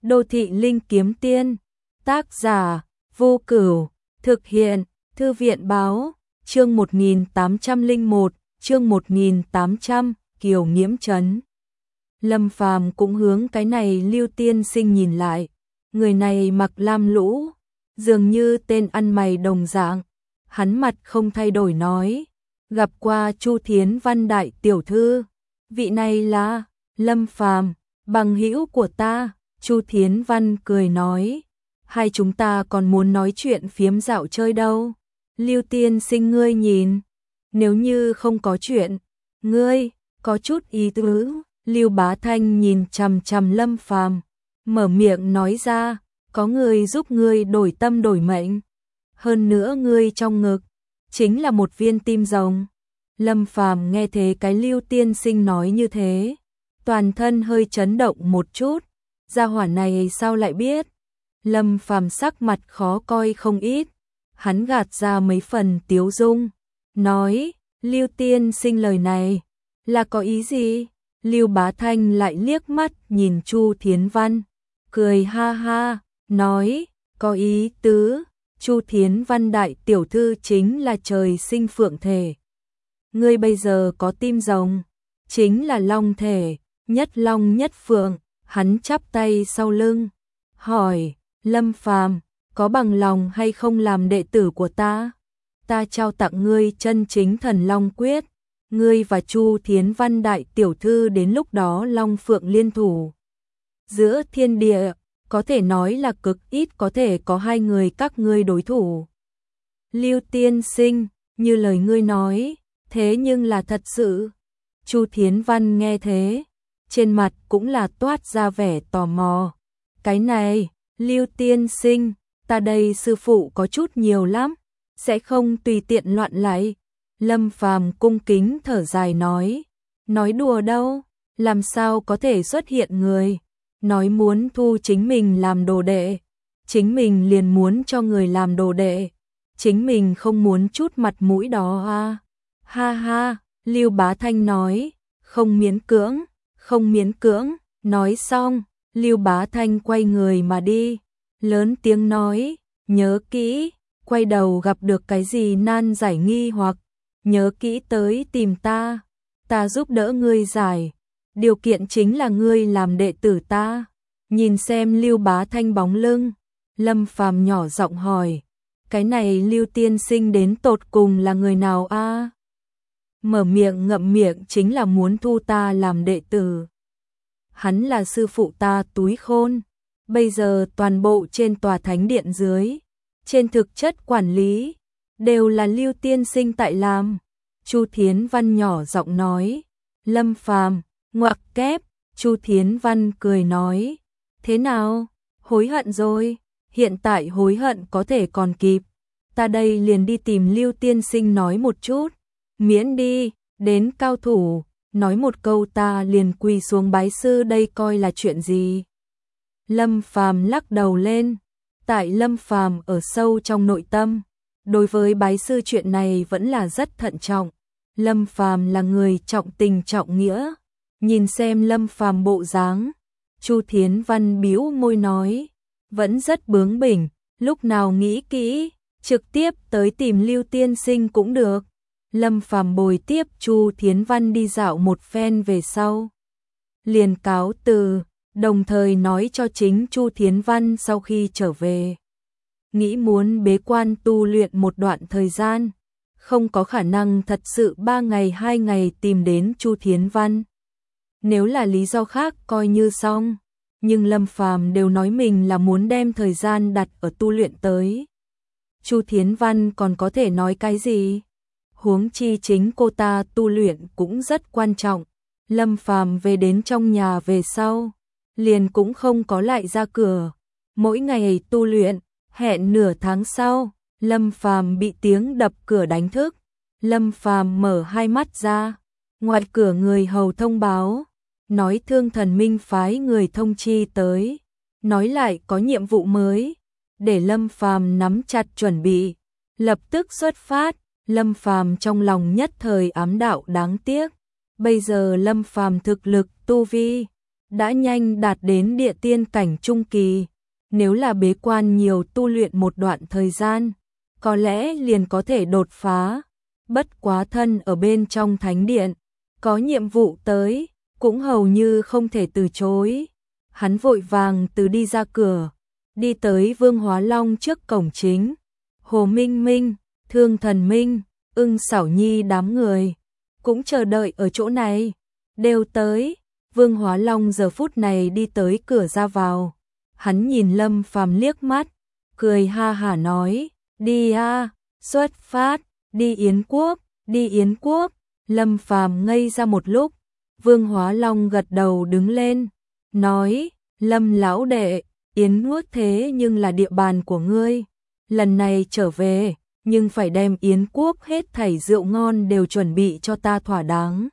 Đô thị linh kiếm tiên, tác giả Vô Cửu, thực hiện Thư viện báo, chương 1801, chương 1800, Kiều Nghiễm Trấn. Lâm Phàm cũng hướng cái này Lưu tiên sinh nhìn lại, người này mặc lam lũ, dường như tên ăn mày đồng dạng. Hắn mặt không thay đổi nói, gặp qua Chu Thiến Văn đại tiểu thư, vị này là Lâm Phàm, bằng hữu của ta. Chu Thiến Văn cười nói, hai chúng ta còn muốn nói chuyện phiếm dạo chơi đâu. Lưu tiên sinh ngươi nhìn, nếu như không có chuyện, ngươi có chút ý tứ. Lưu Bá Thanh nhìn chằm chằm Lâm Phàm, mở miệng nói ra, có người giúp ngươi đổi tâm đổi mệnh, hơn nữa ngươi trong ngực chính là một viên tim rồng. Lâm Phàm nghe thế cái Lưu tiên sinh nói như thế, toàn thân hơi chấn động một chút, gia hỏa này sao lại biết? Lâm Phàm sắc mặt khó coi không ít, hắn gạt ra mấy phần tiếu dung, nói, Lưu tiên sinh lời này là có ý gì? Lưu Bá Thanh lại liếc mắt nhìn Chu Thiến Văn, cười ha ha, nói, có ý tứ, Chu Thiến Văn đại tiểu thư chính là trời sinh phượng thể. Ngươi bây giờ có tim rồng, chính là long thể, nhất long nhất phượng. Hắn chắp tay sau lưng, hỏi, Lâm Phàm, có bằng lòng hay không làm đệ tử của ta? Ta trao tặng ngươi chân chính thần long quyết, ngươi và Chu Thiến Văn đại tiểu thư đến lúc đó long phượng liên thủ. Giữa thiên địa, có thể nói là cực ít có thể có hai người các ngươi đối thủ. Lưu tiên sinh, như lời ngươi nói, thế nhưng là thật sự. Chu Thiến Văn nghe thế, trên mặt cũng là toát ra vẻ tò mò. Cái này, Lưu tiên sinh, ta đây sư phụ có chút nhiều lắm, sẽ không tùy tiện loạn lại. Lâm Phàm cung kính thở dài nói đùa đâu, làm sao có thể xuất hiện người nói muốn thu chính mình làm đồ đệ, chính mình liền muốn cho người làm đồ đệ, chính mình không muốn chút mặt mũi đó à. Ha ha, Lưu Bá Thanh nói, không miễn cưỡng, không miễn cưỡng. Nói xong, Lưu Bá Thanh quay người mà đi, lớn tiếng nói, nhớ kỹ, quay đầu gặp được cái gì nan giải nghi hoặc, nhớ kỹ tới tìm ta, ta giúp đỡ ngươi giải, điều kiện chính là ngươi làm đệ tử ta. Nhìn xem Lưu Bá Thanh bóng lưng, Lâm Phàm nhỏ giọng hỏi, cái này Lưu tiên sinh đến tột cùng là người nào a? Mở miệng ngậm miệng chính là muốn thu ta làm đệ tử. Hắn là sư phụ ta túi khôn, bây giờ toàn bộ trên tòa thánh điện dưới, trên thực chất quản lý, đều là Lưu tiên sinh tại làm. Chu Thiến Văn nhỏ giọng nói, Lâm Phàm, ngoặc kép. Chu Thiến Văn cười nói, thế nào, hối hận rồi? Hiện tại hối hận có thể còn kịp, ta đây liền đi tìm Lưu tiên sinh nói một chút, miễn đi, đến cao thủ, nói một câu ta liền quỳ xuống bái sư, đây coi là chuyện gì? Lâm Phàm lắc đầu lên, tại Lâm Phàm ở sâu trong nội tâm, đối với bái sư chuyện này vẫn là rất thận trọng. Lâm Phàm là người trọng tình trọng nghĩa, nhìn xem Lâm Phàm bộ dáng, Chu Thiến Văn bĩu môi nói, vẫn rất bướng bỉnh, lúc nào nghĩ kỹ, trực tiếp tới tìm Lưu tiên sinh cũng được. Lâm Phàm bồi tiếp Chu Thiến Văn đi dạo một phen về sau, liền cáo từ, đồng thời nói cho chính Chu Thiến Văn sau khi trở về, nghĩ muốn bế quan tu luyện một đoạn thời gian, không có khả năng thật sự 3 ngày 2 ngày tìm đến Chu Thiến Văn. Nếu là lý do khác coi như xong, nhưng Lâm Phàm đều nói mình là muốn đem thời gian đặt ở tu luyện tới. Chu Thiến Văn còn có thể nói cái gì? Huống chi chính cô ta tu luyện cũng rất quan trọng. Lâm Phàm về đến trong nhà về sau, liền cũng không có lại ra cửa, mỗi ngày tu luyện, hẹn nửa tháng sau, Lâm Phàm bị tiếng đập cửa đánh thức. Lâm Phàm mở hai mắt ra, ngoài cửa người hầu thông báo, nói Thương Thần Minh phái người thông chi tới, nói lại có nhiệm vụ mới, để Lâm Phàm nắm chặt chuẩn bị, lập tức xuất phát. Lâm Phàm trong lòng nhất thời ám đạo đáng tiếc, bây giờ Lâm Phàm thực lực tu vi đã nhanh đạt đến địa tiên cảnh trung kỳ, nếu là bế quan nhiều tu luyện một đoạn thời gian, có lẽ liền có thể đột phá. Bất quá thân ở bên trong thánh điện, có nhiệm vụ tới, cũng hầu như không thể từ chối. Hắn vội vàng từ đi ra cửa, đi tới Vương Hóa Long trước cổng chính. Hồ Minh Minh, Thương Thần Minh, Ưng Xảo Nhi đám người cũng chờ đợi ở chỗ này, đều tới. Vương Hóa Long giờ phút này đi tới cửa ra vào, hắn nhìn Lâm Phàm liếc mắt, cười ha hả nói, đi a, xuất phát, đi Yến Quốc, đi Yến Quốc. Lâm Phàm ngây ra một lúc, Vương Hóa Long gật đầu đứng lên, nói, Lâm lão đệ, Yến Quốc thế nhưng là địa bàn của ngươi, lần này trở về, nhưng phải đem Yến Quốc hết thảy rượu ngon đều chuẩn bị cho ta thỏa đáng.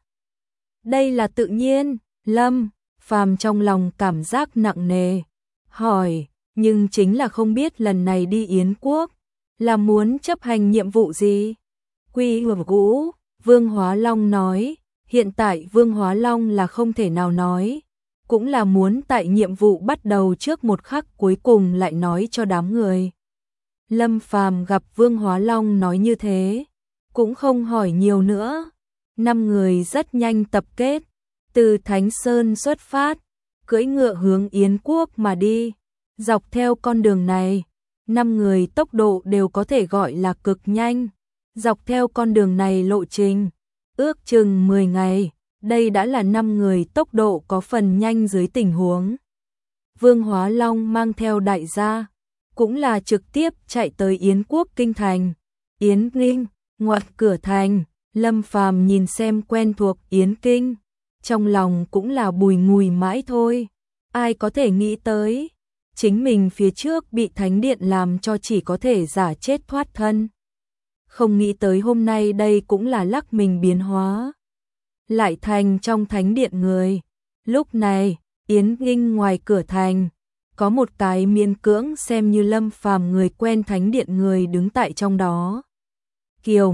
Đây là tự nhiên. Lâm Phàm trong lòng cảm giác nặng nề, hỏi, nhưng chính là không biết lần này đi Yến Quốc là muốn chấp hành nhiệm vụ gì? Quy ngũ, Vương Hóa Long nói, hiện tại Vương Hóa Long là không thể nào nói, cũng là muốn tại nhiệm vụ bắt đầu trước một khắc cuối cùng lại nói cho đám người. Lâm Phàm gặp Vương Hóa Long nói như thế, cũng không hỏi nhiều nữa. 5 người rất nhanh tập kết, từ Thánh Sơn xuất phát, cưỡi ngựa hướng Yến Quốc mà đi. Dọc theo con đường này, 5 người tốc độ đều có thể gọi là cực nhanh. Dọc theo con đường này lộ trình, ước chừng 10 ngày, đây đã là 5 người tốc độ có phần nhanh dưới tình huống. Vương Hóa Long mang theo đại gia, cũng là trực tiếp chạy tới Yến Quốc kinh thành. Yến Kinh, ngoặt cửa thành, Lâm Phàm nhìn xem quen thuộc Yến Kinh, trong lòng cũng là bùi ngùi mãi thôi. Ai có thể nghĩ tới, chính mình phía trước bị thánh điện làm cho chỉ có thể giả chết thoát thân. Không nghĩ tới hôm nay đây cũng là lắc mình biến hóa, lại thành trong thánh điện người. Lúc này, Yến Kinh ngoài cửa thành, có một cái miễn cưỡng xem như Lâm Phàm người quen thánh điện người đứng tại trong đó. Kiều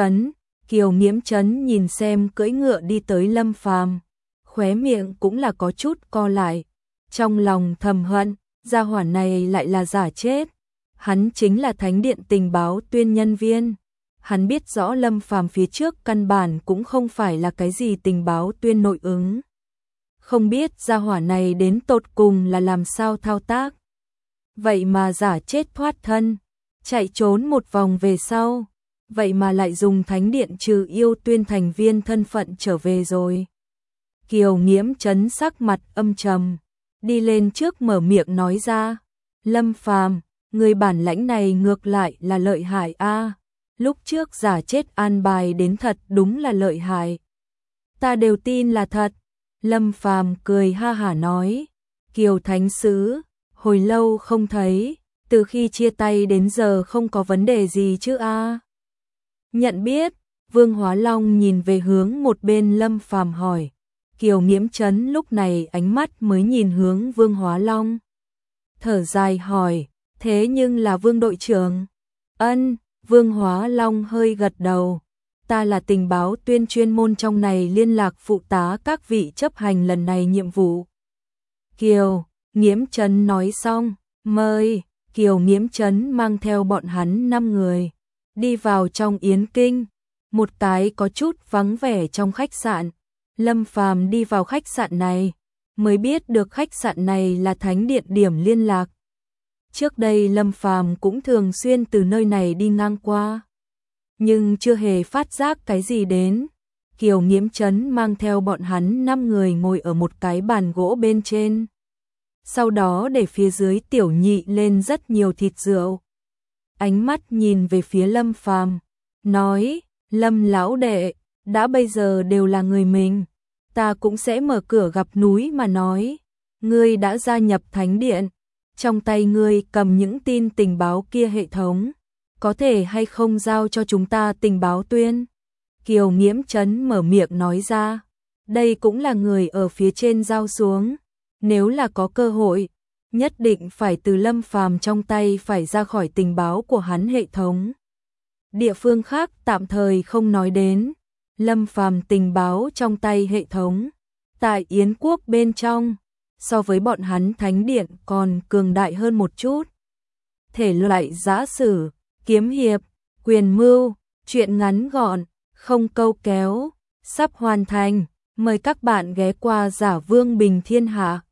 Nghiễm Chấn nhìn xem cưỡi ngựa đi tới Lâm Phàm, khóe miệng cũng là có chút co lại, trong lòng thầm hận, gia hỏa này lại là giả chết. Hắn chính là thánh điện tình báo tuyên nhân viên. Hắn biết rõ Lâm Phàm phía trước căn bản cũng không phải là cái gì tình báo tuyên nội ứng. Không biết gia hỏa này đến tột cùng là làm sao thao tác. Vậy mà giả chết thoát thân, chạy trốn một vòng về sau, vậy mà lại dùng thánh điện trừ yêu tuyên thành viên thân phận trở về rồi. Kiều Nghiễm Chấn sắc mặt âm trầm, đi lên trước mở miệng nói ra, Lâm Phàm, người bản lãnh này ngược lại là lợi hại a. Lúc trước giả chết an bài đến thật đúng là lợi hại. Ta đều tin là thật. Lâm Phàm cười ha hả nói, Kiều Thánh Sứ, hồi lâu không thấy, từ khi chia tay đến giờ không có vấn đề gì chứ a? Nhận biết, Vương Hóa Long nhìn về hướng một bên Lâm Phàm hỏi. Kiều Nghiễm Chấn lúc này ánh mắt mới nhìn hướng Vương Hóa Long. Thở dài hỏi, thế nhưng là Vương đội trưởng. Ân, Vương Hóa Long hơi gật đầu. Ta là tình báo tuyên chuyên môn trong này liên lạc phụ tá các vị chấp hành lần này nhiệm vụ. Kiều Nghiễm Chấn nói xong, mời. Kiều Nghiễm Chấn mang theo bọn hắn 5 người, đi vào trong Yến Kinh, một cái có chút vắng vẻ trong khách sạn. Lâm Phàm đi vào khách sạn này, mới biết được khách sạn này là thánh điện điểm liên lạc. Trước đây Lâm Phàm cũng thường xuyên từ nơi này đi ngang qua, nhưng chưa hề phát giác cái gì đến. Kiều Nghiễm Chấn mang theo bọn hắn 5 người ngồi ở một cái bàn gỗ bên trên, sau đó để phía dưới tiểu nhị lên rất nhiều thịt rượu. Ánh mắt nhìn về phía Lâm Phàm, nói, Lâm lão đệ, đã bây giờ đều là người mình, ta cũng sẽ mở cửa gặp núi mà nói. Ngươi đã gia nhập thánh điện, trong tay ngươi cầm những tin tình báo kia hệ thống, có thể hay không giao cho chúng ta tình báo tuyên? Kiều Nghiễm Chấn mở miệng nói ra, đây cũng là người ở phía trên giao xuống, nếu là có cơ hội, nhất định phải từ Lâm Phàm trong tay phải ra khỏi tình báo của hắn hệ thống. Địa phương khác tạm thời không nói đến, Lâm Phàm tình báo trong tay hệ thống, tại Yến Quốc bên trong, so với bọn hắn thánh điện còn cường đại hơn một chút. Thể loại giã sử, kiếm hiệp, quyền mưu, truyện ngắn gọn, không câu kéo, sắp hoàn thành. Mời các bạn ghé qua Giả Vương Bình Thiên Hạ.